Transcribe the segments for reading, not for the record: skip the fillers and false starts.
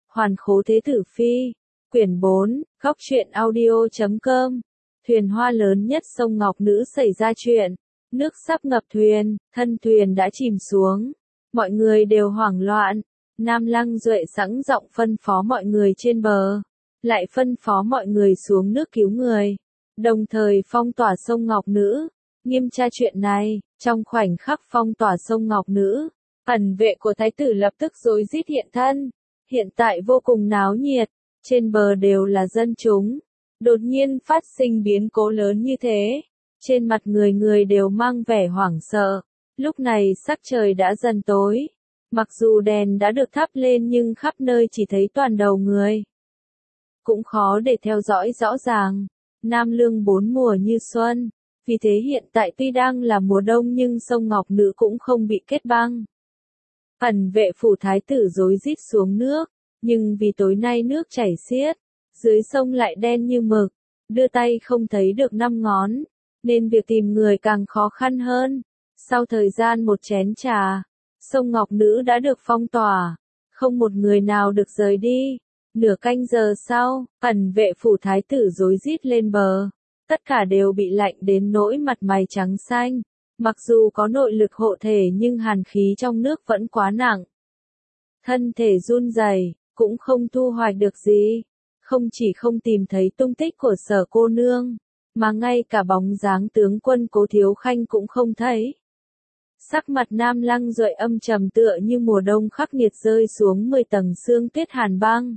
Hoàn khố thế tử phi. Quyển 4, góc truyện audio.com. Thuyền hoa lớn nhất sông Ngọc Nữ xảy ra chuyện. Nước sắp ngập thuyền, thân thuyền đã chìm xuống. Mọi người đều hoảng loạn. Nam Lăng Duệ sẵn giọng phân phó mọi người trên bờ. Lại phân phó mọi người xuống nước cứu người. Đồng thời phong tỏa sông Ngọc Nữ. Nghiêm tra chuyện này, trong khoảnh khắc phong tỏa sông Ngọc Nữ. Ẩn vệ của thái tử lập tức rối rít hiện thân. Hiện tại vô cùng náo nhiệt. Trên bờ đều là dân chúng. Đột nhiên phát sinh biến cố lớn như thế. Trên mặt người người đều mang vẻ hoảng sợ. Lúc này sắc trời đã dần tối. Mặc dù đèn đã được thắp lên nhưng khắp nơi chỉ thấy toàn đầu người. Cũng khó để theo dõi rõ ràng. Nam Lương bốn mùa như xuân. Vì thế hiện tại tuy đang là mùa đông nhưng sông Ngọc Nữ cũng không bị kết băng. Ẩn vệ phủ thái tử rối rít xuống nước. Nhưng vì tối nay nước chảy xiết. Dưới sông lại đen như mực. Đưa tay không thấy được 5 ngón. Nên việc tìm người càng khó khăn hơn. Sau thời gian một chén trà, sông Ngọc Nữ đã được phong tỏa. Không một người nào được rời đi. Nửa canh giờ sau, ẩn vệ phủ thái tử rối rít lên bờ. Tất cả đều bị lạnh đến nỗi mặt mày trắng xanh. Mặc dù có nội lực hộ thể nhưng hàn khí trong nước vẫn quá nặng. Thân thể run rẩy, cũng không thu hoạch được gì. Không chỉ không tìm thấy tung tích của Sở cô nương, mà ngay cả bóng dáng tướng quân Cố Thiếu Khanh cũng không thấy. Sắc mặt Nam Lăng Duệ âm trầm tựa như mùa đông khắc nghiệt rơi xuống 10 tầng sương tuyết hàn băng.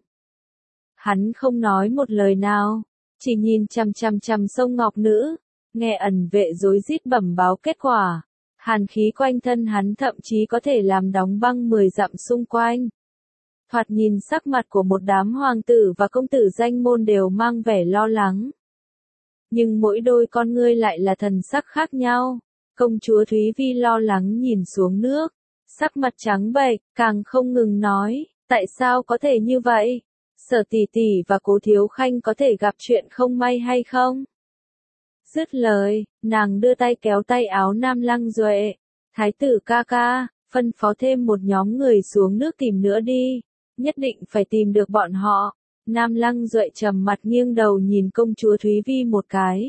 Hắn không nói một lời nào, chỉ nhìn chằm chằm sông Ngọc Nữ, nghe ẩn vệ rối rít bẩm báo kết quả. Hàn khí quanh thân hắn thậm chí có thể làm đóng băng 10 dặm xung quanh. Thoạt nhìn sắc mặt của một đám hoàng tử và công tử danh môn đều mang vẻ lo lắng. Nhưng mỗi đôi con ngươi lại là thần sắc khác nhau. Công chúa Thúy Vi lo lắng nhìn xuống nước. Sắc mặt trắng bệch, càng không ngừng nói, tại sao có thể như vậy? Sở tỷ tỷ và Cố Thiếu Khanh có thể gặp chuyện không may hay không? Dứt lời, nàng đưa tay kéo tay áo Nam Lăng Duệ. Thái tử ca ca, phân phó thêm một nhóm người xuống nước tìm nữa đi. Nhất định phải tìm được bọn họ. Nam Lăng Duệ trầm mặt nghiêng đầu nhìn công chúa Thúy Vi một cái.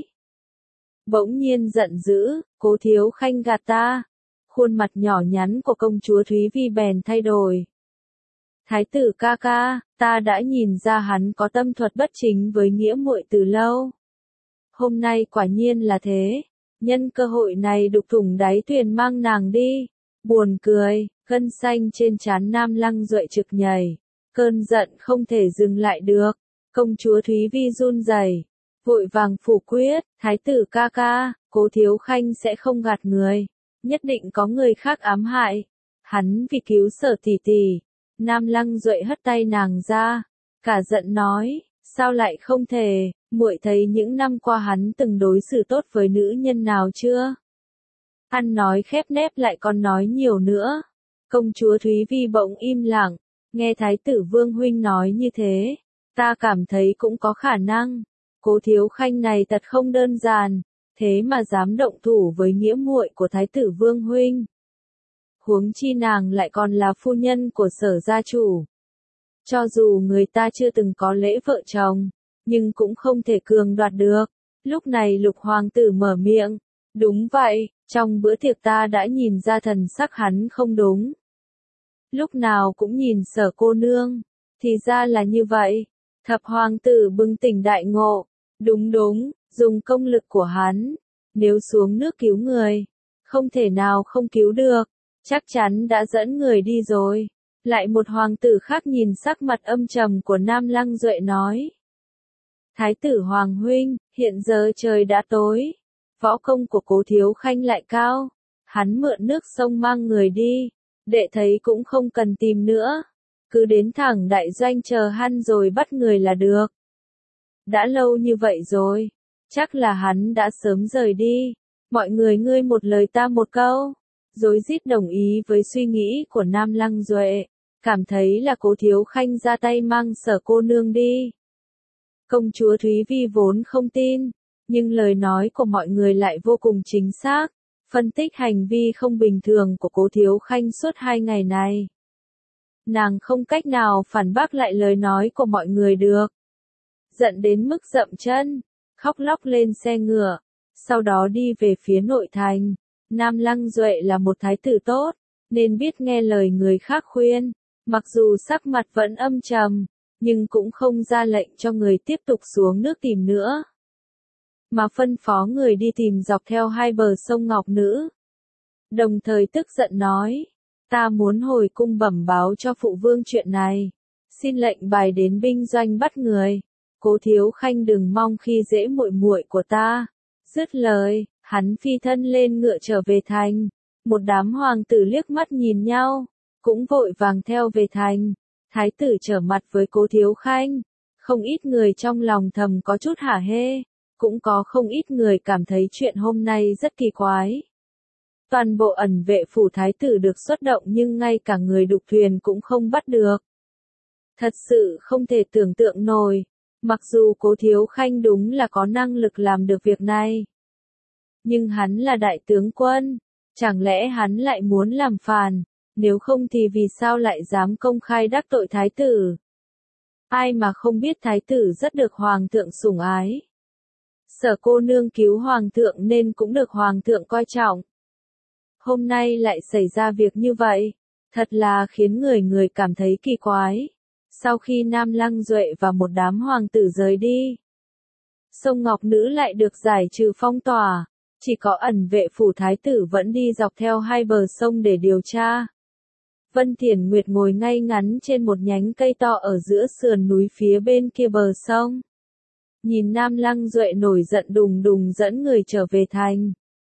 Bỗng nhiên giận dữ, Cố Thiếu Khanh gạt ta. Khuôn mặt nhỏ nhắn của công chúa Thúy Vi bèn thay đổi. Thái tử ca ca, ta đã nhìn ra hắn có tâm thuật bất chính với nghĩa muội từ lâu. Hôm nay quả nhiên là thế. Nhân cơ hội này đục thủng đáy thuyền mang nàng đi. Buồn cười, gân xanh trên trán Nam Lăng Duệ trực nhảy. Cơn giận không thể dừng lại được. Công chúa Thúy Vi run rẩy, vội vàng phủ quyết, thái tử ca ca, Cố Thiếu Khanh sẽ không gạt người. Nhất định có người khác ám hại. Hắn vì cứu Sở tỷ tỷ. Nam Lăng Duệ hất tay nàng ra. Cả giận nói, sao lại không thể, muội thấy những năm qua hắn từng đối xử tốt với nữ nhân nào chưa? Ăn nói khép nép lại còn nói nhiều nữa. Công chúa Thúy Vi bỗng im lặng, nghe thái tử Vương huynh nói như thế, ta cảm thấy cũng có khả năng. Cố Thiếu Khanh này thật không đơn giản, thế mà dám động thủ với nghĩa muội của thái tử Vương huynh. Huống chi nàng lại còn là phu nhân của Sở gia chủ. Cho dù người ta chưa từng có lễ vợ chồng, nhưng cũng không thể cường đoạt được. Lúc này Lục hoàng tử mở miệng, đúng vậy, trong bữa tiệc ta đã nhìn ra thần sắc hắn không đúng. Lúc nào cũng nhìn Sở cô nương, thì ra là như vậy. Thập hoàng tử bừng tỉnh đại ngộ, đúng, dùng công lực của hắn, nếu xuống nước cứu người, không thể nào không cứu được, chắc chắn đã dẫn người đi rồi. Lại một hoàng tử khác nhìn sắc mặt âm trầm của Nam Lăng Duệ nói. Thái tử Hoàng huynh, hiện giờ trời đã tối, võ công của Cố Thiếu Khanh lại cao, hắn mượn nước sông mang người đi, đệ thấy cũng không cần tìm nữa, cứ đến thẳng đại doanh chờ hắn rồi bắt người là được. Đã lâu như vậy rồi, chắc là hắn đã sớm rời đi, mọi người ngươi một lời ta một câu, rối rít đồng ý với suy nghĩ của Nam Lăng Duệ, cảm thấy là Cố Thiếu Khanh ra tay mang Sở cô nương đi. Công chúa Thúy Vi vốn không tin, nhưng lời nói của mọi người lại vô cùng chính xác, phân tích hành vi không bình thường của Cố Thiếu Khanh suốt 2 ngày này. nàng không cách nào phản bác lại lời nói của mọi người được. Giận đến mức dậm chân, khóc lóc lên xe ngựa, sau đó đi về phía nội thành. Nam Lăng Duệ là một thái tử tốt, nên biết nghe lời người khác khuyên, mặc dù sắc mặt vẫn âm trầm, nhưng cũng không ra lệnh cho người tiếp tục xuống nước tìm nữa, mà phân phó người đi tìm dọc theo hai bờ sông Ngọc Nữ. Đồng thời tức giận nói, ta muốn hồi cung bẩm báo cho phụ vương chuyện này, xin lệnh bài đến binh doanh bắt người. Cố Thiếu Khanh đừng mong khi dễ muội muội của ta. Dứt lời, hắn phi thân lên ngựa trở về thành. Một đám hoàng tử liếc mắt nhìn nhau, cũng vội vàng theo về thành. Thái tử trở mặt với Cố Thiếu Khanh, không ít người trong lòng thầm có chút hả hê, cũng có không ít người cảm thấy chuyện hôm nay rất kỳ quái. Toàn bộ ẩn vệ phủ thái tử được xuất động nhưng ngay cả người đục thuyền cũng không bắt được. Thật sự không thể tưởng tượng nổi, mặc dù Cố Thiếu Khanh đúng là có năng lực làm được việc này. Nhưng hắn là đại tướng quân, chẳng lẽ hắn lại muốn làm phản, nếu không thì vì sao lại dám công khai đắc tội thái tử? Ai mà không biết thái tử rất được hoàng thượng sủng ái. Sở cô nương cứu hoàng thượng nên cũng được hoàng thượng coi trọng. Hôm nay lại xảy ra việc như vậy, thật là khiến người cảm thấy kỳ quái. Sau khi Nam Lăng Duệ và một đám hoàng tử rời đi, sông Ngọc Nữ lại được giải trừ phong tỏa, chỉ có ẩn vệ phủ thái tử vẫn đi dọc theo hai bờ sông để điều tra. Vân Thiển Nguyệt ngồi ngay ngắn trên một nhánh cây to ở giữa sườn núi phía bên kia bờ sông. Nhìn Nam Lăng Duệ nổi giận đùng đùng dẫn người trở về thành.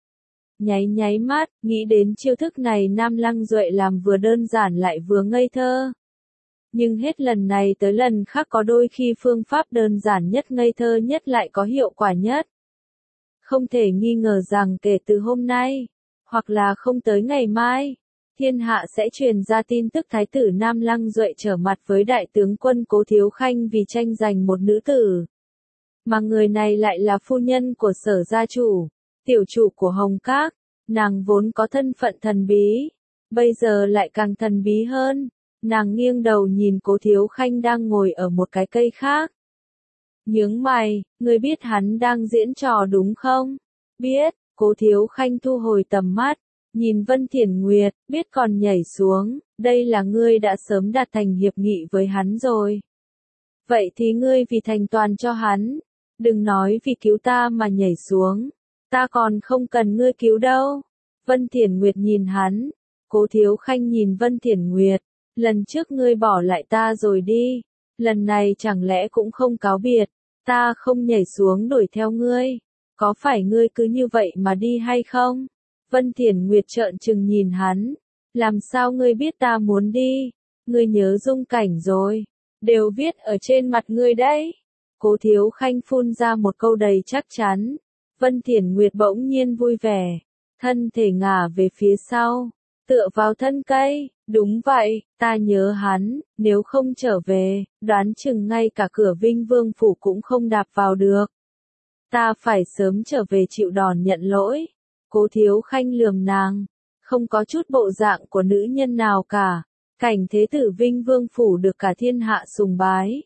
Nháy mắt, nghĩ đến chiêu thức này Nam Lăng Duệ làm vừa đơn giản lại vừa ngây thơ. Nhưng hết lần này tới lần khác có đôi khi phương pháp đơn giản nhất ngây thơ nhất lại có hiệu quả nhất. Không thể nghi ngờ rằng kể từ hôm nay, hoặc là không tới ngày mai, thiên hạ sẽ truyền ra tin tức thái tử Nam Lăng Duệ trở mặt với đại tướng quân Cố Thiếu Khanh vì tranh giành một nữ tử. Mà người này lại là phu nhân của Sở gia chủ, tiểu chủ của Hồng Các, nàng vốn có thân phận thần bí, bây giờ lại càng thần bí hơn. Nàng nghiêng đầu nhìn Cố Thiếu Khanh đang ngồi ở một cái cây khác. Nhướng mày, ngươi biết hắn đang diễn trò đúng không? Biết, Cố Thiếu Khanh thu hồi tầm mắt, nhìn Vân Thiển Nguyệt, biết còn nhảy xuống, đây là ngươi đã sớm đạt thành hiệp nghị với hắn rồi. Vậy thì ngươi vì thành toàn cho hắn, đừng nói vì cứu ta mà nhảy xuống, ta còn không cần ngươi cứu đâu. Vân Thiển Nguyệt nhìn hắn, Cố Thiếu Khanh nhìn Vân Thiển Nguyệt. Lần trước ngươi bỏ lại ta rồi đi, lần này chẳng lẽ cũng không cáo biệt, ta không nhảy xuống đuổi theo ngươi, có phải ngươi cứ như vậy mà đi hay không? Vân Thiển Nguyệt trợn trừng nhìn hắn, làm sao ngươi biết ta muốn đi, ngươi nhớ dung cảnh rồi, đều viết ở trên mặt ngươi đấy. Cố Thiếu Khanh phun ra một câu đầy chắc chắn, Vân Thiển Nguyệt bỗng nhiên vui vẻ, thân thể ngả về phía sau, tựa vào thân cây. Đúng vậy, ta nhớ hắn, nếu không trở về, đoán chừng ngay cả cửa Vinh Vương phủ cũng không đạp vào được. Ta phải sớm trở về chịu đòn nhận lỗi. Cố Thiếu Khanh lườm nàng, không có chút bộ dạng của nữ nhân nào cả. Cảnh thế tử Vinh Vương phủ được cả thiên hạ sùng bái.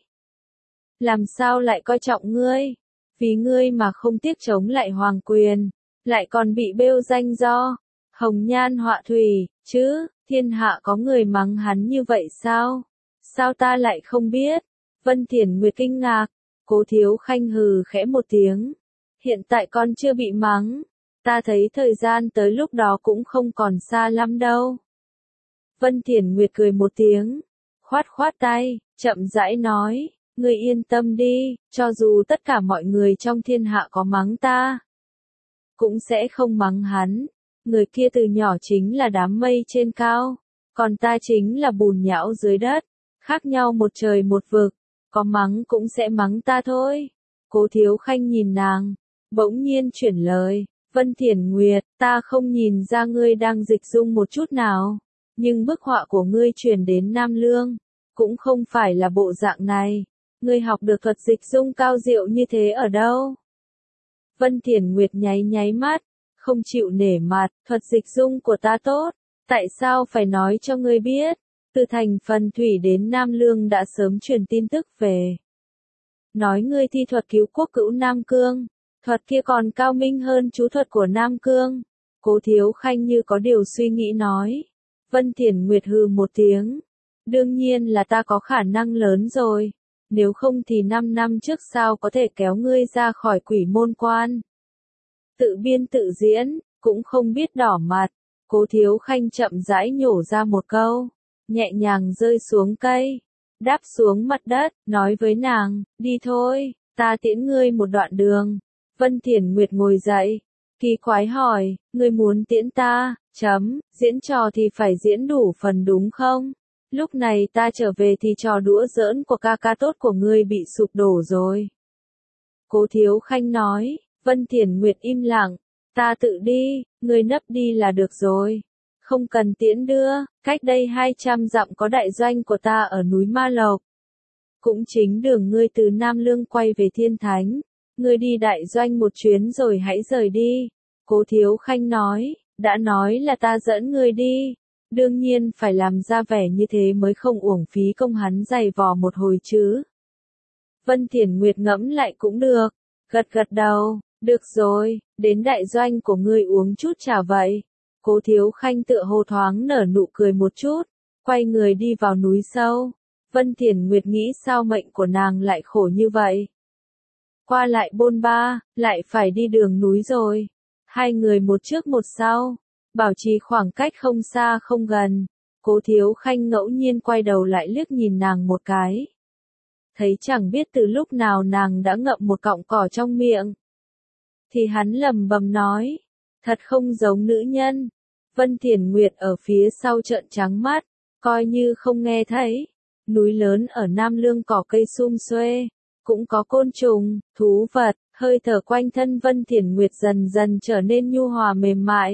Làm sao lại coi trọng ngươi? Vì ngươi mà không tiếc chống lại hoàng quyền, lại còn bị bêu danh do hồng nhan họa thủy, chứ? Thiên hạ có người mắng hắn như vậy sao? Sao ta lại không biết? Vân Thiển Nguyệt kinh ngạc, Cố Thiếu Khanh hừ khẽ một tiếng. Hiện tại con chưa bị mắng, ta thấy thời gian tới lúc đó cũng không còn xa lắm đâu. Vân Thiển Nguyệt cười một tiếng, khoát khoát tay, chậm rãi nói, ngươi yên tâm đi, cho dù tất cả mọi người trong thiên hạ có mắng ta, cũng sẽ không mắng hắn. Người kia từ nhỏ chính là đám mây trên cao, còn ta chính là bùn nhão dưới đất, khác nhau một trời một vực, có mắng cũng sẽ mắng ta thôi. Cố Thiếu Khanh nhìn nàng, bỗng nhiên chuyển lời, Vân Thiển Nguyệt, ta không nhìn ra ngươi đang dịch dung một chút nào, nhưng bức họa của ngươi truyền đến Nam Lương, cũng không phải là bộ dạng này, ngươi học được thuật dịch dung cao diệu như thế ở đâu? Vân Thiển Nguyệt nháy mắt, không chịu nể mặt, thuật dịch dung của ta tốt, tại sao phải nói cho ngươi biết? Từ thành phần thủy đến Nam Lương đã sớm truyền tin tức về. Nói ngươi thi thuật cứu quốc cữu Nam Cương, thuật kia còn cao minh hơn chú thuật của Nam Cương. Cố Thiếu Khanh như có điều suy nghĩ nói. Vân Thiển Nguyệt hừ một tiếng. Đương nhiên là ta có khả năng lớn rồi. Nếu không thì 5 năm trước sao có thể kéo ngươi ra khỏi quỷ môn quan. Tự biên tự diễn, cũng không biết đỏ mặt. Cố Thiếu Khanh chậm rãi nhổ ra một câu. Nhẹ nhàng rơi xuống cây. Đáp xuống mặt đất, nói với nàng, đi thôi, ta tiễn ngươi một đoạn đường. Vân Thiển Nguyệt ngồi dậy. Kỳ quái hỏi, ngươi muốn tiễn ta, diễn trò thì phải diễn đủ phần đúng không? Lúc này ta trở về thì trò đũa giỡn của ca ca tốt của ngươi bị sụp đổ rồi. Cố Thiếu Khanh nói, Vân Thiển Nguyệt im lặng, ta tự đi, ngươi nấp đi là được rồi. Không cần tiễn đưa, cách đây 200 dặm có đại doanh của ta ở núi Ma Lộc. Cũng chính đường ngươi từ Nam Lương quay về Thiên Thánh. Ngươi đi đại doanh một chuyến rồi hãy rời đi. Cố Thiếu Khanh nói, đã nói là ta dẫn ngươi đi. Đương nhiên phải làm ra vẻ như thế mới không uổng phí công hắn giày vò một hồi chứ. Vân Thiển Nguyệt ngẫm lại cũng được. Gật gật đầu, được rồi, đến đại doanh của ngươi uống chút trà vậy. Cố Thiếu Khanh tựa hồ thoáng nở nụ cười một chút, quay người đi vào núi sâu. Vân Thiển Nguyệt nghĩ sao mệnh của nàng lại khổ như vậy. Qua lại bôn ba, lại phải đi đường núi rồi. Hai người một trước một sau, bảo trì khoảng cách không xa không gần. Cố Thiếu Khanh ngẫu nhiên quay đầu lại liếc nhìn nàng một cái. Thấy chẳng biết từ lúc nào nàng đã ngậm một cọng cỏ trong miệng. Thì hắn lầm bầm nói, thật không giống nữ nhân. Vân Thiển Nguyệt ở phía sau trợn trắng mắt, coi như không nghe thấy. Núi lớn ở Nam Lương cỏ cây sum xuê, cũng có côn trùng, thú vật, hơi thở quanh thân Vân Thiển Nguyệt dần dần trở nên nhu hòa mềm mại.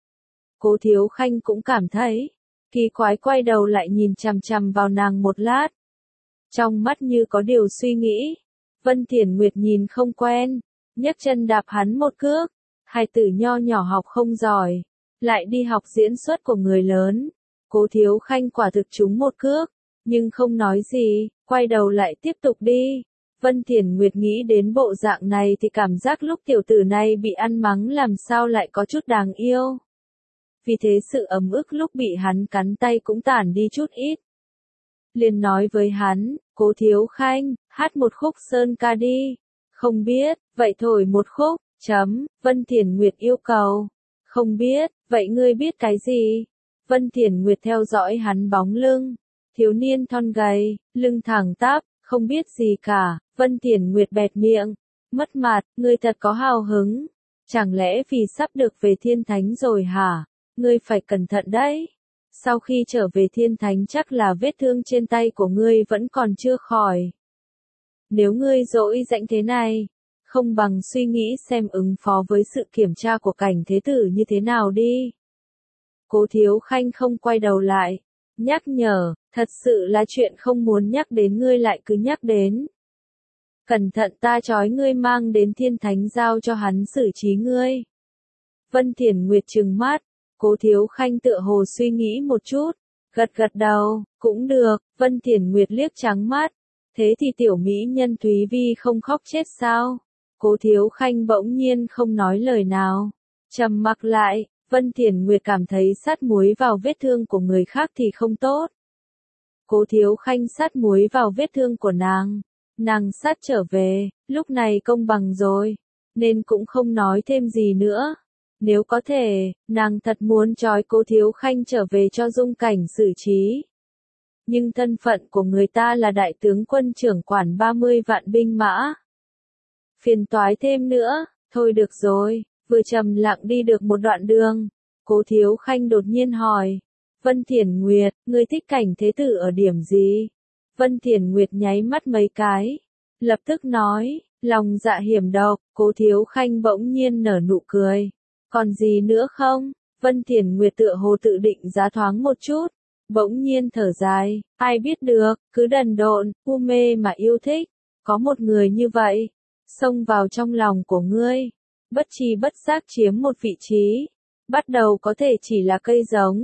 Cố Thiếu Khanh cũng cảm thấy, kỳ quái quay đầu lại nhìn chằm chằm vào nàng một lát. Trong mắt như có điều suy nghĩ, Vân Thiển Nguyệt nhìn không quen, nhấc chân đạp hắn một cước. Hai tử nho nhỏ học không giỏi, lại đi học diễn xuất của người lớn. Cố Thiếu Khanh quả thực trúng một cước, nhưng không nói gì, quay đầu lại tiếp tục đi. Vân Thiển Nguyệt nghĩ đến bộ dạng này thì cảm giác lúc tiểu tử này bị ăn mắng làm sao lại có chút đáng yêu. Vì thế sự ấm ức lúc bị hắn cắn tay cũng tản đi chút ít. Liền nói với hắn, Cố Thiếu Khanh, hát một khúc sơn ca đi. Không biết, vậy thổi một khúc, Vân Thiển Nguyệt yêu cầu. Không biết, vậy ngươi biết cái gì? Vân Thiển Nguyệt theo dõi hắn bóng lưng. Thiếu niên thon gầy, lưng thẳng tắp, không biết gì cả. Vân Thiển Nguyệt bẹt miệng. Mất mặt, ngươi thật có hào hứng. Chẳng lẽ vì sắp được về Thiên Thánh rồi hả? Ngươi phải cẩn thận đấy. Sau khi trở về Thiên Thánh chắc là vết thương trên tay của ngươi vẫn còn chưa khỏi. Nếu ngươi dỗi rãnh thế này, không bằng suy nghĩ xem ứng phó với sự kiểm tra của cảnh thế tử như thế nào đi. Cố Thiếu Khanh không quay đầu lại, nhắc nhở, thật sự là chuyện không muốn nhắc đến ngươi lại cứ nhắc đến. Cẩn thận ta trói ngươi mang đến Thiên Thánh giao cho hắn xử trí ngươi. Vân Thiển Nguyệt trừng mắt, Cố Thiếu Khanh tựa hồ suy nghĩ một chút, gật gật đầu, cũng được. Vân Thiển Nguyệt liếc trắng mắt, thế thì tiểu mỹ nhân Thúy Vi không khóc chết sao? Cố Thiếu Khanh bỗng nhiên không nói lời nào, trầm mặc lại. Vân Thiển Nguyệt cảm thấy sát muối vào vết thương của người khác thì không tốt. Cố Thiếu Khanh sát muối vào vết thương của nàng sát trở về, lúc này công bằng rồi, nên cũng không nói thêm gì nữa. Nếu có thể, nàng thật muốn trói Cố Thiếu Khanh trở về cho Dung Cảnh xử trí. Nhưng thân phận của người ta là đại tướng quân trưởng quản 30 vạn binh mã. Phiền toái thêm nữa, thôi được rồi. Vừa trầm lặng đi được một đoạn đường, Cố Thiếu Khanh đột nhiên hỏi, Vân Thiển Nguyệt, ngươi thích cảnh thế tử ở điểm gì? Vân Thiển Nguyệt nháy mắt mấy cái, lập tức nói, lòng dạ hiểm độc. Cố Thiếu Khanh bỗng nhiên nở nụ cười, còn gì nữa không? Vân Thiển Nguyệt tựa hồ tự định giá thoáng một chút, bỗng nhiên thở dài, ai biết được, cứ đần độn, u mê mà yêu thích, có một người như vậy, xông vào trong lòng của ngươi. Bất tri bất giác chiếm một vị trí, bắt đầu có thể chỉ là cây giống,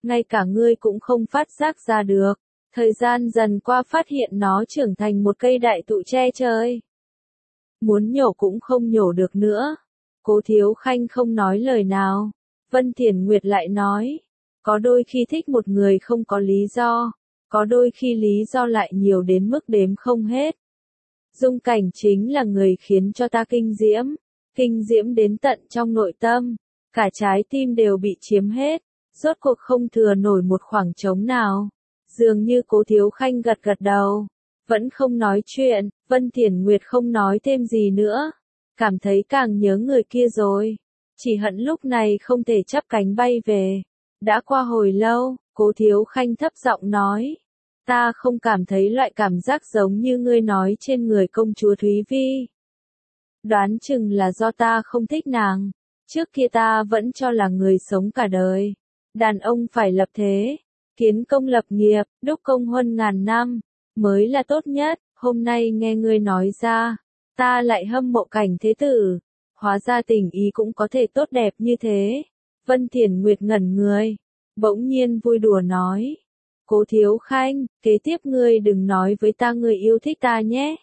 ngay cả ngươi cũng không phát giác ra được. Thời gian dần qua phát hiện nó trưởng thành một cây đại thụ che trời. Muốn nhổ cũng không nhổ được nữa. Cố Thiếu Khanh không nói lời nào. Vân Thiển Nguyệt lại nói, có đôi khi thích một người không có lý do, có đôi khi lý do lại nhiều đến mức đếm không hết. Dung Cảnh chính là người khiến cho ta kinh diễm đến tận trong nội tâm, cả trái tim đều bị chiếm hết, rốt cuộc không thừa nổi một khoảng trống nào. Dường như Cố Thiếu Khanh gật gật đầu, vẫn không nói chuyện. Vân Thiển Nguyệt không nói thêm gì nữa, cảm thấy càng nhớ người kia rồi, chỉ hận lúc này không thể chắp cánh bay về. Đã qua hồi lâu, Cố Thiếu Khanh thấp giọng nói, ta không cảm thấy loại cảm giác giống như ngươi nói trên người công chúa Thúy Vi. Đoán chừng là do ta không thích nàng, trước kia ta vẫn cho là người sống cả đời. Đàn ông phải lập thế, kiến công lập nghiệp, đúc công huân ngàn năm, mới là tốt nhất. Hôm nay nghe ngươi nói ra, ta lại hâm mộ Cảnh thế tử, hóa ra tình ý cũng có thể tốt đẹp như thế. Vân Thiển Nguyệt ngẩn người, bỗng nhiên vui đùa nói, Cố Thiếu Khanh, kế tiếp ngươi đừng nói với ta ngươi yêu thích ta nhé.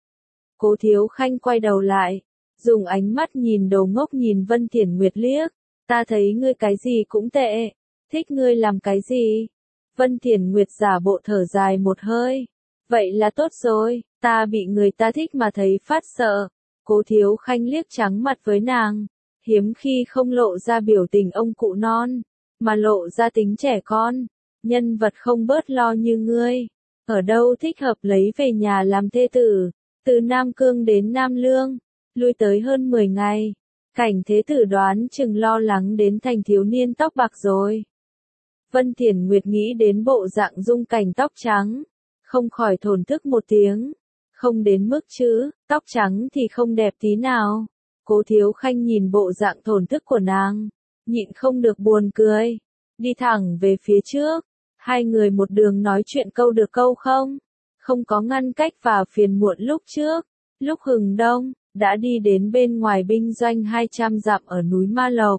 Cố Thiếu Khanh quay đầu lại, dùng ánh mắt nhìn đồ ngốc nhìn Vân Thiển Nguyệt liếc, ta thấy ngươi cái gì cũng tệ, thích ngươi làm cái gì? Vân Thiển Nguyệt giả bộ thở dài một hơi, vậy là tốt rồi, ta bị người ta thích mà thấy phát sợ. Cố Thiếu Khanh liếc trắng mặt với nàng, hiếm khi không lộ ra biểu tình ông cụ non, mà lộ ra tính trẻ con. Nhân vật không bớt lo như ngươi, ở đâu thích hợp lấy về nhà làm thê tử. Từ Nam Cương đến Nam Lương, lui tới hơn 10 ngày, Cảnh thế tử đoán chừng lo lắng đến thành thiếu niên tóc bạc rồi. Vân Thiển Nguyệt nghĩ đến bộ dạng Dung Cảnh tóc trắng, không khỏi thổn thức một tiếng, không đến mức chứ, tóc trắng thì không đẹp tí nào. Cố Thiếu Khanh nhìn bộ dạng thổn thức của nàng, nhịn không được buồn cười, đi thẳng về phía trước. Hai người một đường nói chuyện câu được câu không, không có ngăn cách và phiền muộn lúc trước. Lúc hừng đông, đã đi đến bên ngoài binh doanh 200 dặm ở núi Ma Lộc.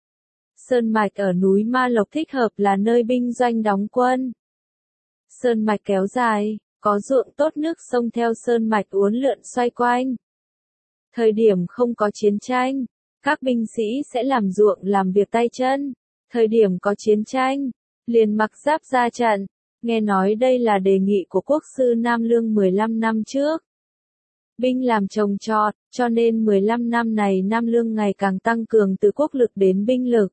Sơn mạch ở núi Ma Lộc thích hợp là nơi binh doanh đóng quân. Sơn mạch kéo dài, có ruộng tốt nước sông theo sơn mạch uốn lượn xoay quanh. Thời điểm không có chiến tranh, các binh sĩ sẽ làm ruộng làm việc tay chân. Thời điểm có chiến tranh, liền mặc giáp ra trận. Nghe nói đây là đề nghị của quốc sư Nam Lương 15 năm trước. Binh làm trồng trọt, cho nên 15 năm này Nam Lương ngày càng tăng cường từ quốc lực đến binh lực.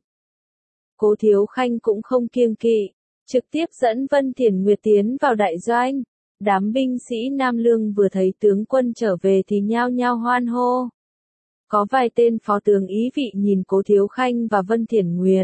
Cố Thiếu Khanh cũng không kiêng kỵ, trực tiếp dẫn Vân Thiển Nguyệt tiến vào đại doanh. Đám binh sĩ Nam Lương vừa thấy tướng quân trở về thì nhao nhao hoan hô. Có vài tên phó tướng ý vị nhìn Cố Thiếu Khanh và Vân Thiển Nguyệt.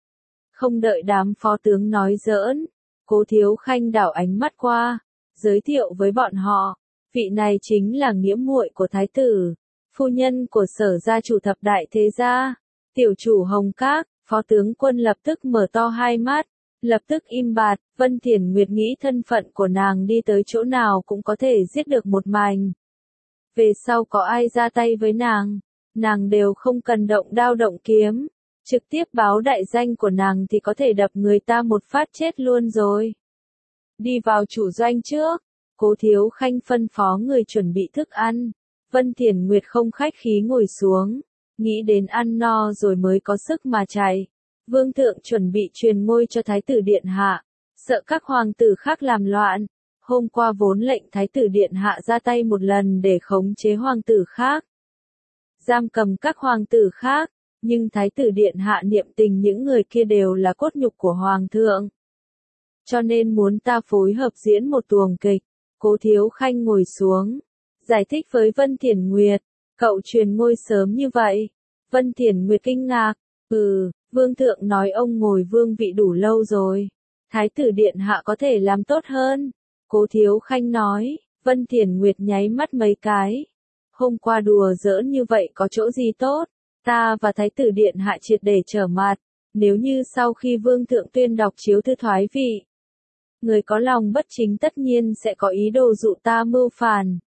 Không đợi đám phó tướng nói giỡn, Cố Thiếu Khanh đảo ánh mắt qua, giới thiệu với bọn họ, vị này chính là nghĩa muội của thái tử, phu nhân của Sở gia chủ thập đại thế gia, tiểu chủ Hồng Các. Phó tướng quân lập tức mở to hai mắt, lập tức im bặt. Vân Thiển Nguyệt nghĩ thân phận của nàng đi tới chỗ nào cũng có thể giết được một mạch. Về sau có ai ra tay với nàng đều không cần động đao động kiếm, trực tiếp báo đại danh của nàng thì có thể đập người ta một phát chết luôn rồi. Đi vào chủ doanh trước, Cố Thiếu Khanh phân phó người chuẩn bị thức ăn. Vân Thiển Nguyệt không khách khí ngồi xuống, nghĩ đến ăn no rồi mới có sức mà chạy. Vương thượng chuẩn bị truyền ngôi cho thái tử điện hạ, sợ các hoàng tử khác làm loạn. Hôm qua vốn lệnh thái tử điện hạ ra tay một lần để khống chế hoàng tử khác, giam cầm các hoàng tử khác, nhưng thái tử điện hạ niệm tình những người kia đều là cốt nhục của hoàng thượng. Cho nên muốn ta phối hợp diễn một tuồng kịch. Cố Thiếu Khanh ngồi xuống, giải thích với Vân Thiển Nguyệt, cậu truyền ngôi sớm như vậy. Vân Thiển Nguyệt kinh ngạc, vương thượng nói ông ngồi vương vị đủ lâu rồi, thái tử điện hạ có thể làm tốt hơn. Cố Thiếu Khanh nói. Vân Thiển Nguyệt nháy mắt mấy cái. Hôm qua đùa giỡn như vậy có chỗ gì tốt, ta và thái tử điện hạ triệt để trở mặt. Nếu như sau khi vương thượng tuyên đọc chiếu thư thoái vị, người có lòng bất chính tất nhiên sẽ có ý đồ dụ ta mưu phản.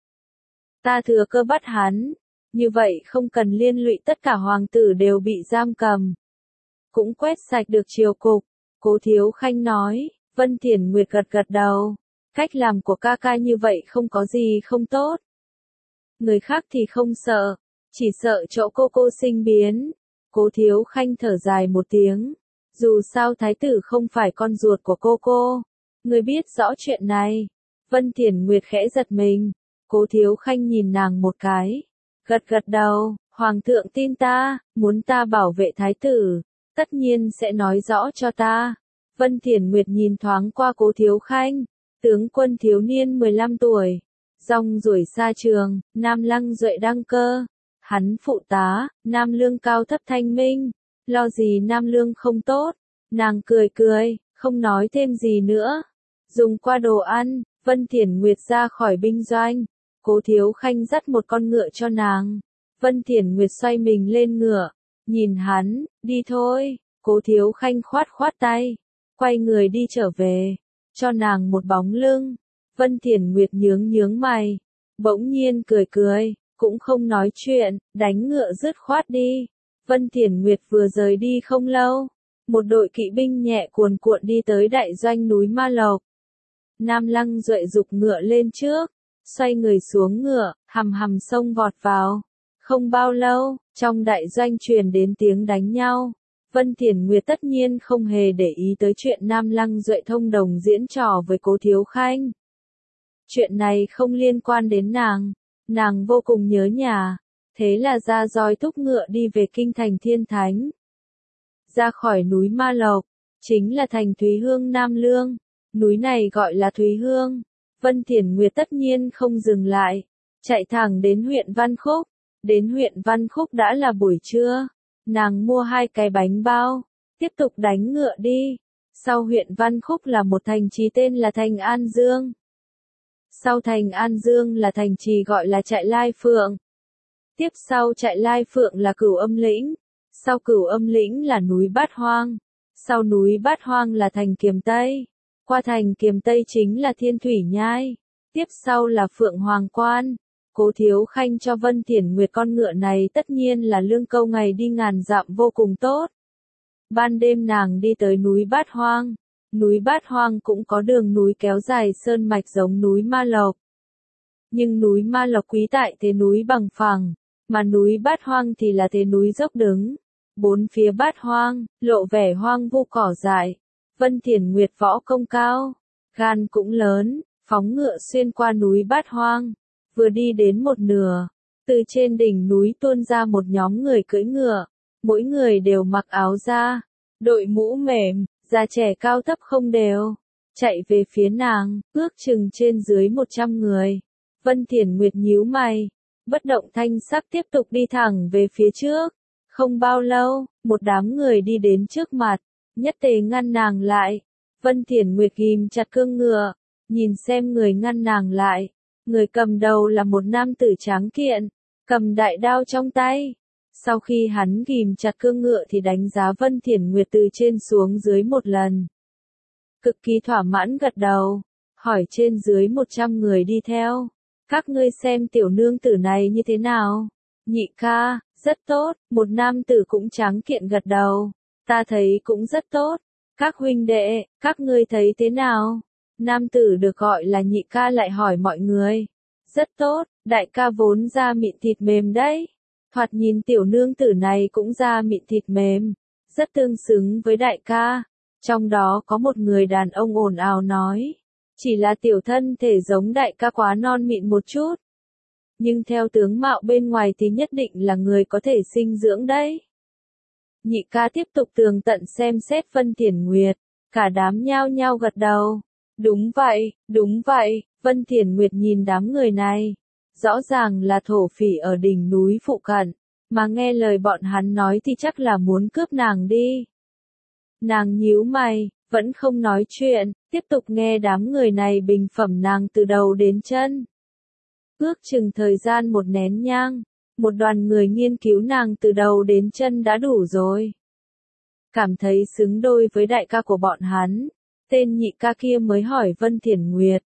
Ta thừa cơ bắt hắn, như vậy không cần liên lụy tất cả hoàng tử đều bị giam cầm, cũng quét sạch được triều cục. Cố Thiếu Khanh nói. Vân Thiển Nguyệt gật gật đầu. Cách làm của ca ca như vậy không có gì không tốt. Người khác thì không sợ, chỉ sợ chỗ cô sinh biến. Cố Thiếu Khanh thở dài một tiếng. Dù sao thái tử không phải con ruột của cô. Người biết rõ chuyện này. Vân Thiển Nguyệt khẽ giật mình. Cố Thiếu Khanh nhìn nàng một cái. Gật gật đầu, Hoàng thượng tin ta, muốn ta bảo vệ thái tử. Tất nhiên sẽ nói rõ cho ta. Vân Thiển Nguyệt nhìn thoáng qua Cố Thiếu Khanh. Tướng quân thiếu niên 15 tuổi. Rong ruổi xa trường, Nam Lăng Duệ đăng cơ. Hắn phụ tá, Nam Lương cao thấp thanh minh. Lo gì Nam Lương không tốt. Nàng cười cười, không nói thêm gì nữa. Dùng qua đồ ăn, Vân Thiển Nguyệt ra khỏi binh doanh. Cố Thiếu Khanh dắt một con ngựa cho nàng. Vân Thiển Nguyệt xoay mình lên ngựa. Nhìn hắn, đi thôi. Cố Thiếu Khanh khoát khoát tay. Quay người đi trở về. Cho nàng một bóng lưng. Vân Thiển Nguyệt nhướng mày. Bỗng nhiên cười cười. Cũng không nói chuyện, đánh ngựa dứt khoát đi. Vân Thiển Nguyệt vừa rời đi không lâu. Một đội kỵ binh nhẹ cuồn cuộn đi tới đại doanh núi Ma Lộc. Nam Lăng Duệ giục ngựa lên trước. Xoay người xuống ngựa, hầm xông vọt vào. Không bao lâu, trong đại doanh truyền đến tiếng đánh nhau. Vân Thiển Nguyệt tất nhiên không hề để ý tới chuyện Nam Lăng Duệ thông đồng diễn trò với Cố Thiếu Khanh. Chuyện này không liên quan đến nàng. Nàng vô cùng nhớ nhà. Thế là ra roi thúc ngựa đi về kinh thành Thiên Thánh. Ra khỏi núi Ma Lộc, chính là thành Thúy Hương Nam Lương. Núi này gọi là Thúy Hương. Vân Thiển Nguyệt tất nhiên không dừng lại. Chạy thẳng đến huyện Văn Khúc. Đến huyện Văn Khúc đã là buổi trưa. Nàng mua 2 cái bánh bao. Tiếp tục đánh ngựa đi. Sau huyện Văn Khúc là một thành trì tên là thành An Dương. Sau thành An Dương là thành trì gọi là Trại Lai Phượng. Tiếp sau Trại Lai Phượng là Cửu Âm Lĩnh. Sau Cửu Âm Lĩnh là núi Bát Hoang. Sau núi Bát Hoang là thành Kiềm Tây. Qua thành Kiềm Tây chính là Thiên Thủy Nhai. Tiếp sau là Phượng Hoàng Quan. Cố Thiếu Khanh cho Vân Thiển Nguyệt con ngựa này tất nhiên là lương câu ngày đi ngàn dặm vô cùng tốt. Ban đêm nàng đi tới núi Bát Hoang. Núi Bát Hoang cũng có đường núi kéo dài sơn mạch giống núi Ma Lộc. Nhưng núi Ma Lộc quý tại thế núi bằng phẳng, mà núi Bát Hoang thì là thế núi dốc đứng. Bốn phía Bát Hoang, lộ vẻ hoang vu cỏ dại. Vân Thiển Nguyệt võ công cao, gan cũng lớn, phóng ngựa xuyên qua núi Bát Hoang. Vừa đi đến một nửa, từ trên đỉnh núi tuôn ra một nhóm người cưỡi ngựa. Mỗi người đều mặc áo da, đội mũ mềm, da trẻ cao thấp không đều. Chạy về phía nàng, ước chừng trên dưới 100 người. Vân Thiển Nguyệt nhíu mày, bất động thanh sắc tiếp tục đi thẳng về phía trước. Không bao lâu, một đám người đi đến trước mặt, nhất tề ngăn nàng lại. Vân Thiển Nguyệt ghim chặt cương ngựa, nhìn xem người ngăn nàng lại. Người cầm đầu là một nam tử tráng kiện, cầm đại đao trong tay. Sau khi hắn ghim chặt cương ngựa thì đánh giá Vân Thiển Nguyệt từ trên xuống dưới một lần. Cực kỳ thỏa mãn gật đầu, hỏi trên dưới 100 người đi theo. Các ngươi xem tiểu nương tử này như thế nào? Nhị ca, rất tốt, một nam tử cũng tráng kiện gật đầu. Ta thấy cũng rất tốt. Các huynh đệ, các ngươi thấy thế nào? Nam tử được gọi là nhị ca lại hỏi mọi người. Rất tốt, đại ca vốn da mịn thịt mềm đấy. Thoạt nhìn tiểu nương tử này cũng da mịn thịt mềm, rất tương xứng với đại ca. Trong đó có một người đàn ông ồn ào nói, chỉ là tiểu thân thể giống đại ca quá non mịn một chút. Nhưng theo tướng mạo bên ngoài thì nhất định là người có thể sinh dưỡng đấy. Nhị ca tiếp tục tường tận xem xét Vân Thiển Nguyệt, cả đám nhao nhao gật đầu. Đúng vậy, Vân Thiển Nguyệt nhìn đám người này. Rõ ràng là thổ phỉ ở đỉnh núi phụ cận, mà nghe lời bọn hắn nói thì chắc là muốn cướp nàng đi. Nàng nhíu mày, vẫn không nói chuyện, tiếp tục nghe đám người này bình phẩm nàng từ đầu đến chân. Ước chừng thời gian một nén nhang, một đoàn người nghiên cứu nàng từ đầu đến chân đã đủ rồi. Cảm thấy xứng đôi với đại ca của bọn hắn, tên nhị ca kia mới hỏi Vân Thiển Nguyệt.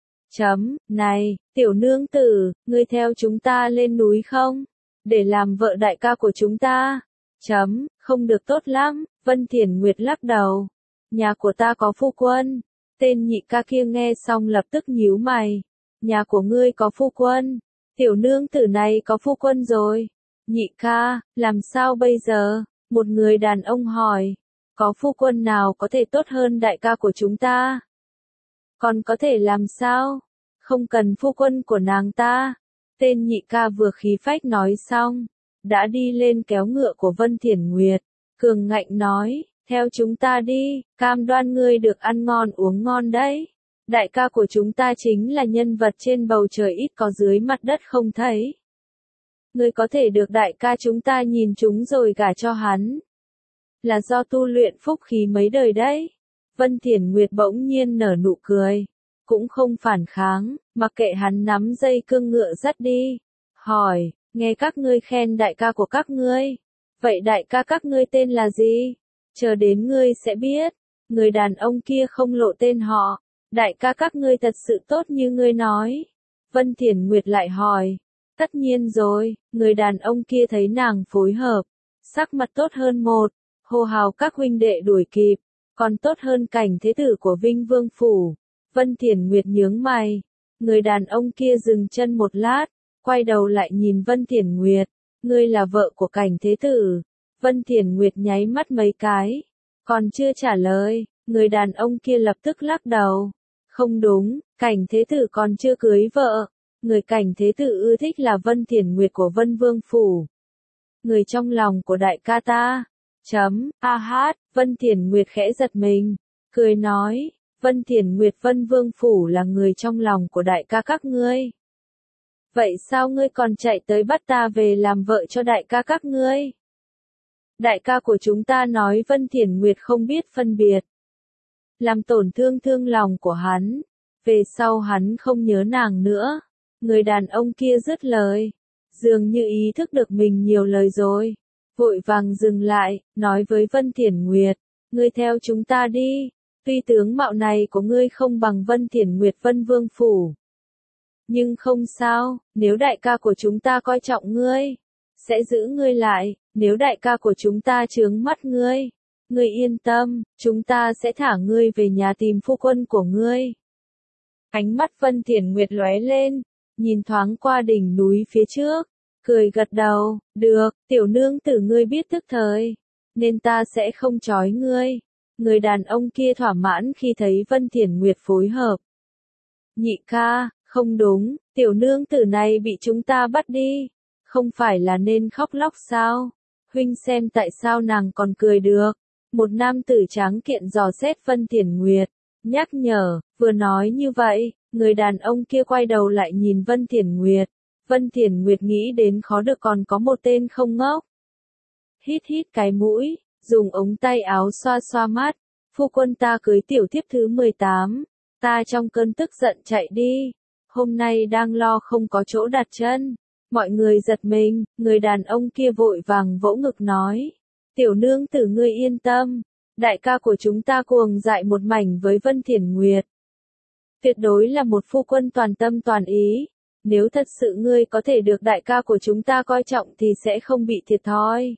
Này, tiểu nương tử, ngươi theo chúng ta lên núi không? Để làm vợ đại ca của chúng ta. Không được tốt lắm, Vân Thiển Nguyệt lắc đầu. Nhà của ta có phu quân. Tên nhị ca kia nghe xong lập tức nhíu mày. Nhà của ngươi có phu quân. Tiểu nương tử này có phu quân rồi. Nhị ca, làm sao bây giờ? Một người đàn ông hỏi. Có phu quân nào có thể tốt hơn đại ca của chúng ta? Còn có thể làm sao? Không cần phu quân của nàng ta. Tên nhị ca vừa khí phách nói xong, đã đi lên kéo ngựa của Vân Thiển Nguyệt. Cường ngạnh nói, theo chúng ta đi, cam đoan ngươi được ăn ngon uống ngon đấy. Đại ca của chúng ta chính là nhân vật trên bầu trời ít có dưới mặt đất không thấy. Ngươi có thể được đại ca chúng ta nhìn chúng rồi gả cho hắn. Là do tu luyện phúc khí mấy đời đấy. Vân Thiển Nguyệt bỗng nhiên nở nụ cười. Cũng không phản kháng, mặc kệ hắn nắm dây cương ngựa dắt đi. Hỏi, nghe các ngươi khen đại ca của các ngươi. Vậy đại ca các ngươi tên là gì? Chờ đến ngươi sẽ biết. Người đàn ông kia không lộ tên họ. Đại ca các ngươi thật sự tốt như ngươi nói. Vân Thiển Nguyệt lại hỏi. Tất nhiên rồi, người đàn ông kia thấy nàng phối hợp. Sắc mặt tốt hơn một. Hô hào các huynh đệ đuổi kịp. Còn tốt hơn cảnh thế tử của Vinh Vương Phủ. Vân Thiển Nguyệt nhướng mày. Người đàn ông kia dừng chân một lát. Quay đầu lại nhìn Vân Thiển Nguyệt. Ngươi là vợ của cảnh thế tử. Vân Thiển Nguyệt nháy mắt mấy cái. Còn chưa trả lời, người đàn ông kia lập tức lắc đầu. Không đúng, cảnh thế tử còn chưa cưới vợ. Người cảnh thế tử ưa thích là Vân Thiển Nguyệt của Vân Vương Phủ. Người trong lòng của đại ca ta. A hát, Vân Thiển Nguyệt khẽ giật mình. Cười nói, Vân Thiển Nguyệt Vân Vương Phủ là người trong lòng của đại ca các ngươi. Vậy sao ngươi còn chạy tới bắt ta về làm vợ cho đại ca các ngươi? Đại ca của chúng ta nói Vân Thiển Nguyệt không biết phân biệt. Làm tổn thương thương lòng của hắn. Về sau hắn không nhớ nàng nữa. Người đàn ông kia dứt lời. Dường như ý thức được mình nhiều lời rồi. Vội vàng dừng lại, nói với Vân Thiển Nguyệt. Ngươi theo chúng ta đi. Tuy tướng mạo này của ngươi không bằng Vân Thiển Nguyệt Vân Vương Phủ. Nhưng không sao, nếu đại ca của chúng ta coi trọng ngươi, sẽ giữ ngươi lại, nếu đại ca của chúng ta chướng mắt ngươi, ngươi yên tâm, chúng ta sẽ thả ngươi về nhà tìm phu quân của ngươi. Ánh mắt Vân Thiển Nguyệt lóe lên, nhìn thoáng qua đỉnh núi phía trước, cười gật đầu, được, tiểu nương tử ngươi biết thức thời, nên ta sẽ không trói ngươi. Người đàn ông kia thỏa mãn khi thấy Vân Thiển Nguyệt phối hợp. Nhị ca, không đúng, tiểu nương tử này bị chúng ta bắt đi. Không phải là nên khóc lóc sao? Huynh xem tại sao nàng còn cười được. Một nam tử tráng kiện dò xét Vân Thiển Nguyệt. Nhắc nhở, vừa nói như vậy, người đàn ông kia quay đầu lại nhìn Vân Thiển Nguyệt. Vân Thiển Nguyệt nghĩ đến khó được còn có một tên không ngốc. Hít hít cái mũi, dùng ống tay áo xoa xoa mắt. Phu quân ta cưới tiểu thiếp thứ 18. Ta trong cơn tức giận chạy đi. Hôm nay đang lo không có chỗ đặt chân. Mọi người giật mình, người đàn ông kia vội vàng vỗ ngực nói. Tiểu nương tử ngươi yên tâm. Đại ca của chúng ta cuồng dại một mảnh với Vân Thiển Nguyệt. Tuyệt đối là một phu quân toàn tâm toàn ý. Nếu thật sự ngươi có thể được đại ca của chúng ta coi trọng thì sẽ không bị thiệt thòi.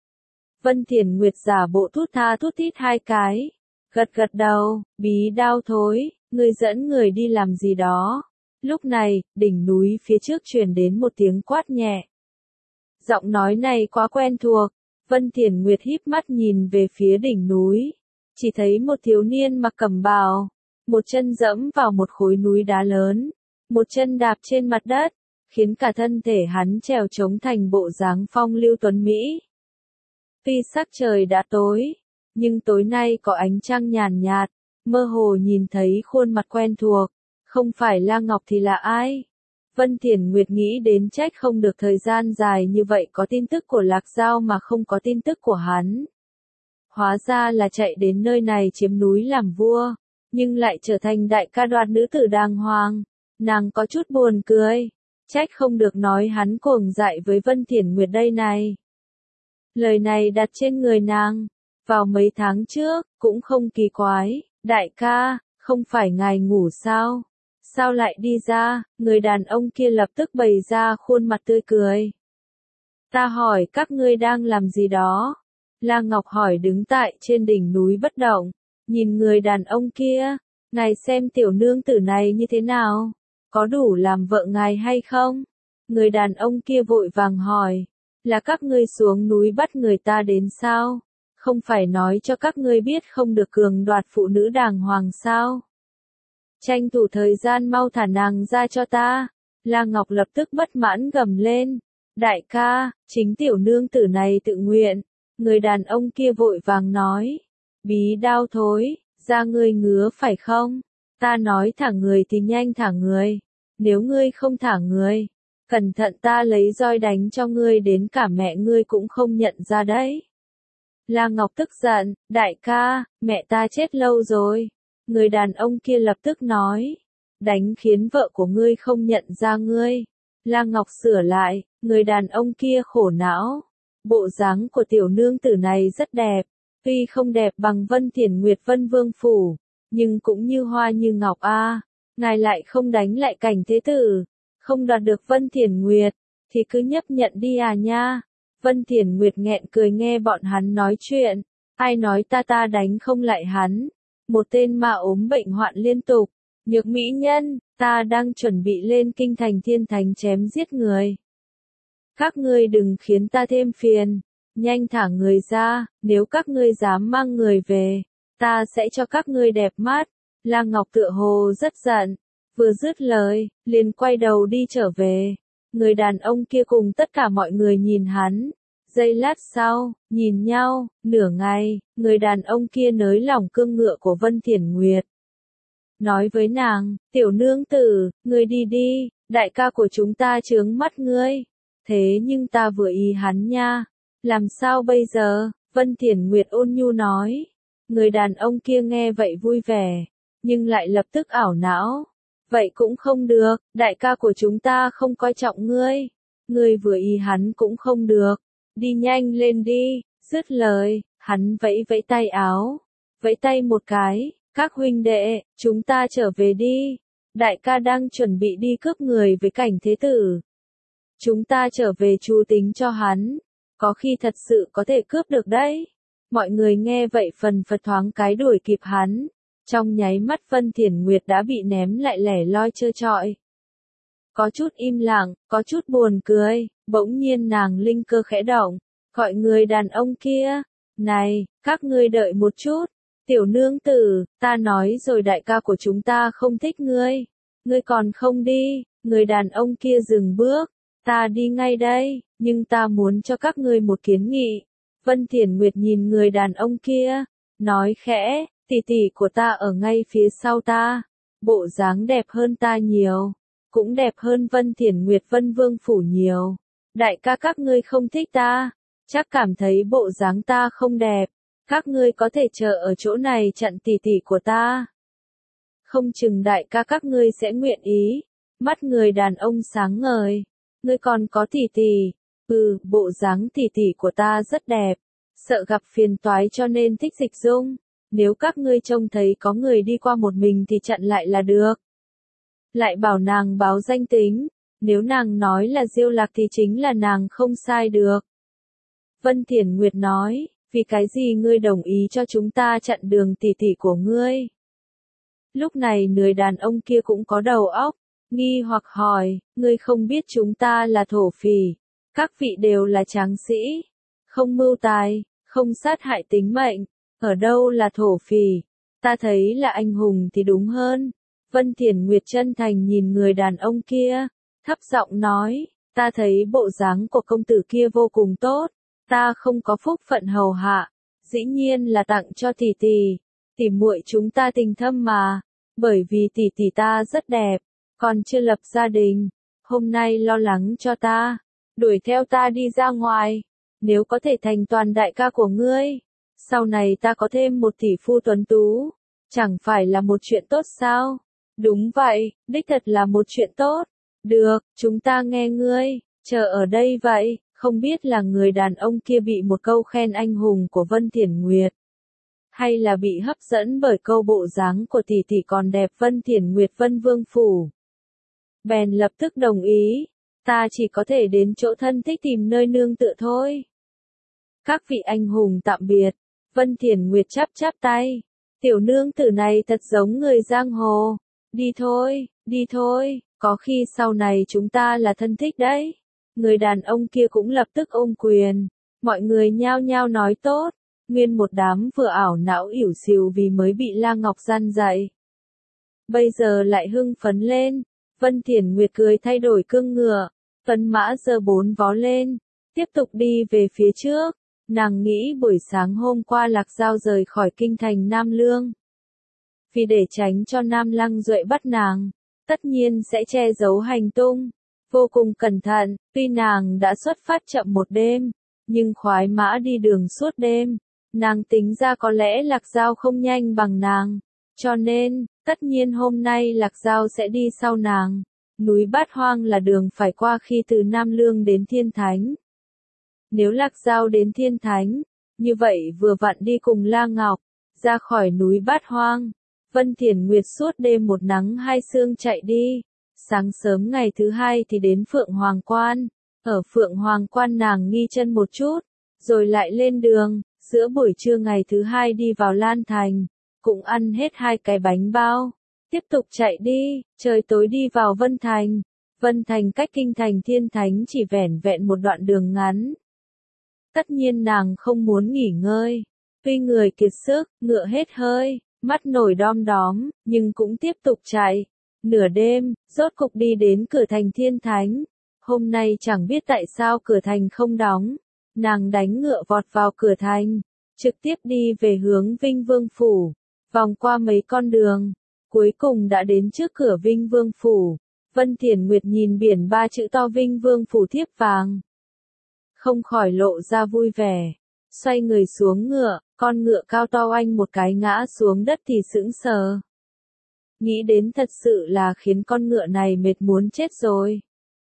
Vân Thiển Nguyệt giả bộ thút tha thút thít hai cái. Gật gật đầu, bí đao thối, ngươi dẫn người đi làm gì đó. Lúc này, đỉnh núi phía trước truyền đến một tiếng quát nhẹ. Giọng nói này quá quen thuộc. Vân Thiển Nguyệt híp mắt nhìn về phía đỉnh núi. Chỉ thấy một thiếu niên mặc cẩm bào. Một chân dẫm vào một khối núi đá lớn. Một chân đạp trên mặt đất. Khiến cả thân thể hắn trèo trống thành bộ dáng phong lưu tuấn Mỹ. Tuy sắc trời đã tối. Nhưng tối nay có ánh trăng nhàn nhạt. Mơ hồ nhìn thấy khuôn mặt quen thuộc. Không phải La Ngọc thì là ai? Vân Thiển Nguyệt nghĩ đến trách không được thời gian dài như vậy có tin tức của Lạc Giao mà không có tin tức của hắn. Hóa ra là chạy đến nơi này chiếm núi làm vua, nhưng lại trở thành đại ca đoạt nữ tử đàng hoàng. Nàng có chút buồn cười, trách không được nói hắn cuồng dại với Vân Thiển Nguyệt đây này. Lời này đặt trên người nàng, vào mấy tháng trước, cũng không kỳ quái, đại ca, không phải ngài ngủ sao? Sao lại đi ra? Người đàn ông kia lập tức bày ra khuôn mặt tươi cười. Ta hỏi các ngươi đang làm gì đó? La Ngọc hỏi đứng tại trên đỉnh núi bất động. nhìn người đàn ông kia, ngài xem tiểu nương tử này như thế nào, có đủ làm vợ ngài hay không? Người đàn ông kia vội vàng hỏi, là các ngươi xuống núi bắt người ta đến sao? Không phải nói cho các ngươi biết không được cường đoạt phụ nữ đàng hoàng sao? Tranh thủ thời gian mau thả nàng ra cho ta. La Ngọc lập tức bất mãn gầm lên. Đại ca, chính tiểu nương tử này tự nguyện. Người đàn ông kia vội vàng nói. Bí đao thối, da ngươi ngứa phải không? Ta nói thả người thì nhanh thả người. Nếu ngươi không thả người, cẩn thận ta lấy roi đánh cho ngươi đến cả mẹ ngươi cũng không nhận ra đấy. La Ngọc tức giận, đại ca, mẹ ta chết lâu rồi. Người đàn ông kia lập tức nói, đánh khiến vợ của ngươi không nhận ra ngươi. La Ngọc sửa lại, người đàn ông kia khổ não. Bộ dáng của tiểu nương tử này rất đẹp, tuy không đẹp bằng Vân Thiển Nguyệt Vân Vương Phủ, nhưng cũng như hoa như ngọc a. Ngài lại không đánh lại Cảnh Thế Tử, không đoạt được Vân Thiển Nguyệt, thì cứ nhấp nhận đi à nha. Vân Thiển Nguyệt nghẹn cười nghe bọn hắn nói chuyện, ai nói ta đánh không lại hắn, một tên ma ốm bệnh hoạn liên tục, nhược mỹ nhân, ta đang chuẩn bị lên kinh thành thiên thành chém giết người. Các ngươi đừng khiến ta thêm phiền, nhanh thả người ra, nếu các ngươi dám mang người về, ta sẽ cho các ngươi đẹp mắt. La Ngọc tựa hồ rất giận, vừa dứt lời, liền quay đầu đi trở về. Người đàn ông kia cùng tất cả mọi người nhìn hắn. Giây lát sau, nhìn nhau, nửa ngày, người đàn ông kia nới lỏng cương ngựa của Vân Thiển Nguyệt. Nói với nàng, tiểu nương tử, ngươi đi đi, đại ca của chúng ta chướng mắt ngươi. Thế nhưng ta vừa ý hắn nha. Làm sao bây giờ? Vân Thiển Nguyệt ôn nhu nói. Người đàn ông kia nghe vậy vui vẻ, nhưng lại lập tức ảo não. Vậy cũng không được, đại ca của chúng ta không coi trọng ngươi. Ngươi vừa ý hắn cũng không được. Đi nhanh lên đi, dứt lời, hắn vẫy vẫy tay áo. Vẫy tay một cái, các huynh đệ, chúng ta trở về đi. Đại ca đang chuẩn bị đi cướp người với Cảnh Thế Tử. Chúng ta trở về chu tính cho hắn. Có khi thật sự có thể cướp được đấy. Mọi người nghe vậy phần phật thoáng cái đuổi kịp hắn. Trong nháy mắt Vân Thiển Nguyệt đã bị ném lại lẻ loi trơ trọi. Có chút im lặng, có chút buồn cười, bỗng nhiên nàng linh cơ khẽ động, gọi người đàn ông kia. Này, các ngươi đợi một chút. Tiểu nương tử, ta nói rồi đại ca của chúng ta không thích ngươi. Ngươi còn không đi. Người đàn ông kia dừng bước. Ta đi ngay đây, nhưng ta muốn cho các ngươi một kiến nghị. Vân Thiển Nguyệt nhìn người đàn ông kia, nói khẽ, tỷ tỷ của ta ở ngay phía sau ta. Bộ dáng đẹp hơn ta nhiều, cũng đẹp hơn Vân Thiển Nguyệt Vân Vương Phủ nhiều. Đại ca các ngươi không thích ta, chắc cảm thấy bộ dáng ta không đẹp. Các ngươi có thể chờ ở chỗ này chặn tỷ tỷ của ta. Không chừng đại ca các ngươi sẽ nguyện ý. Mắt người đàn ông sáng ngời. Ngươi còn có tỷ tỷ. Bộ dáng tỷ tỷ của ta rất đẹp. Sợ gặp phiền toái cho nên thích dịch dung. Nếu các ngươi trông thấy có người đi qua một mình thì chặn lại là được. Lại bảo nàng báo danh tính. Nếu nàng nói là Diêu Lạc thì chính là nàng không sai được. Vân Thiển Nguyệt nói, vì cái gì ngươi đồng ý cho chúng ta chặn đường tỷ tỷ của ngươi? Lúc này người đàn ông kia cũng có đầu óc, nghi hoặc hỏi, ngươi không biết chúng ta là thổ phỉ, các vị đều là tráng sĩ, không mưu tài, không sát hại tính mệnh, ở đâu là thổ phỉ? Ta thấy là anh hùng thì đúng hơn. Vân Thiển Nguyệt chân thành nhìn người đàn ông kia, thấp giọng nói, ta thấy bộ dáng của công tử kia vô cùng tốt, ta không có phúc phận hầu hạ, dĩ nhiên là tặng cho tỷ tỷ, tỷ muội chúng ta tình thâm mà, bởi vì tỷ tỷ ta rất đẹp, còn chưa lập gia đình, hôm nay lo lắng cho ta, đuổi theo ta đi ra ngoài, nếu có thể thành toàn đại ca của ngươi, sau này ta có thêm một tỷ phu tuấn tú, chẳng phải là một chuyện tốt sao? Đúng vậy, đích thật là một chuyện tốt. Được, chúng ta nghe ngươi, chờ ở đây vậy, không biết là người đàn ông kia bị một câu khen anh hùng của Vân Thiển Nguyệt, hay là bị hấp dẫn bởi câu bộ dáng của tỷ tỷ còn đẹp Vân Thiển Nguyệt Vân Vương Phủ. Bèn lập tức đồng ý, ta chỉ có thể đến chỗ thân thích tìm nơi nương tựa thôi. Các vị anh hùng tạm biệt, Vân Thiển Nguyệt chắp chắp tay, Tiểu nương tử này thật giống người giang hồ. Đi thôi, có khi sau này chúng ta là thân thích đấy. Người đàn ông kia cũng lập tức ôm quyền. Mọi người nhao nhao nói tốt. Nguyên một đám vừa ảo não ỉu xìu vì mới bị La Ngọc gian dạy. Bây giờ lại hưng phấn lên. Vân Thiển Nguyệt cười thay đổi cương ngựa. Tuấn mã giơ 4 vó lên. Tiếp tục đi về phía trước. Nàng nghĩ buổi sáng hôm qua Lạc Giao rời khỏi kinh thành Nam Lương. Vì để tránh cho Nam Lăng Duệ bắt nàng, tất nhiên sẽ che giấu hành tung. Vô cùng cẩn thận, tuy nàng đã xuất phát chậm một đêm, nhưng khoái mã đi đường suốt đêm. Nàng tính ra có lẽ Lạc Giao không nhanh bằng nàng. Cho nên, tất nhiên hôm nay Lạc Giao sẽ đi sau nàng. Núi Bát Hoang là đường phải qua khi từ Nam Lương đến Thiên Thánh. Nếu Lạc Giao đến Thiên Thánh, như vậy vừa vặn đi cùng La Ngọc, ra khỏi núi Bát Hoang. Vân Thiển Nguyệt suốt đêm một nắng hai sương chạy đi. Sáng sớm ngày thứ hai thì đến Phượng Hoàng Quan. Ở Phượng Hoàng Quan nàng nghỉ chân một chút, rồi lại lên đường. Giữa buổi trưa ngày thứ hai đi vào Lan Thành, cũng ăn hết 2 cái bánh bao. Tiếp tục chạy đi, trời tối đi vào Vân Thành. Vân Thành cách kinh thành Thiên Thánh chỉ vẻn vẹn một đoạn đường ngắn. Tất nhiên nàng không muốn nghỉ ngơi. Tuy người kiệt sức, ngựa hết hơi, mắt nổi đom đóm, nhưng cũng tiếp tục chạy. Nửa đêm, rốt cục đi đến cửa thành Thiên Thánh. Hôm nay chẳng biết tại sao cửa thành không đóng. Nàng đánh ngựa vọt vào cửa thành, trực tiếp đi về hướng Vinh Vương Phủ, vòng qua mấy con đường, cuối cùng đã đến trước cửa Vinh Vương Phủ. Vân Thiển Nguyệt nhìn biển 3 chữ to Vinh Vương Phủ thiếp vàng, không khỏi lộ ra vui vẻ, xoay người xuống ngựa, con ngựa cao to oanh một cái ngã xuống đất thì sững sờ. Nghĩ đến thật sự là khiến con ngựa này mệt muốn chết rồi.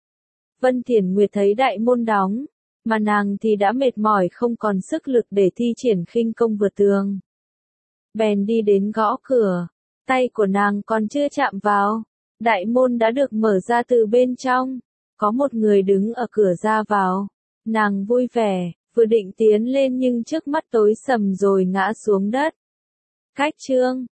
Vân Thiển Nguyệt thấy đại môn đóng, mà nàng thì đã mệt mỏi không còn sức lực để thi triển khinh công vượt tường. Bèn đi đến gõ cửa, tay của nàng còn chưa chạm vào, đại môn đã được mở ra từ bên trong, có một người đứng ở cửa ra vào. Nàng vui vẻ, vừa định tiến lên nhưng trước mắt tối sầm rồi ngã xuống đất. Khách trương,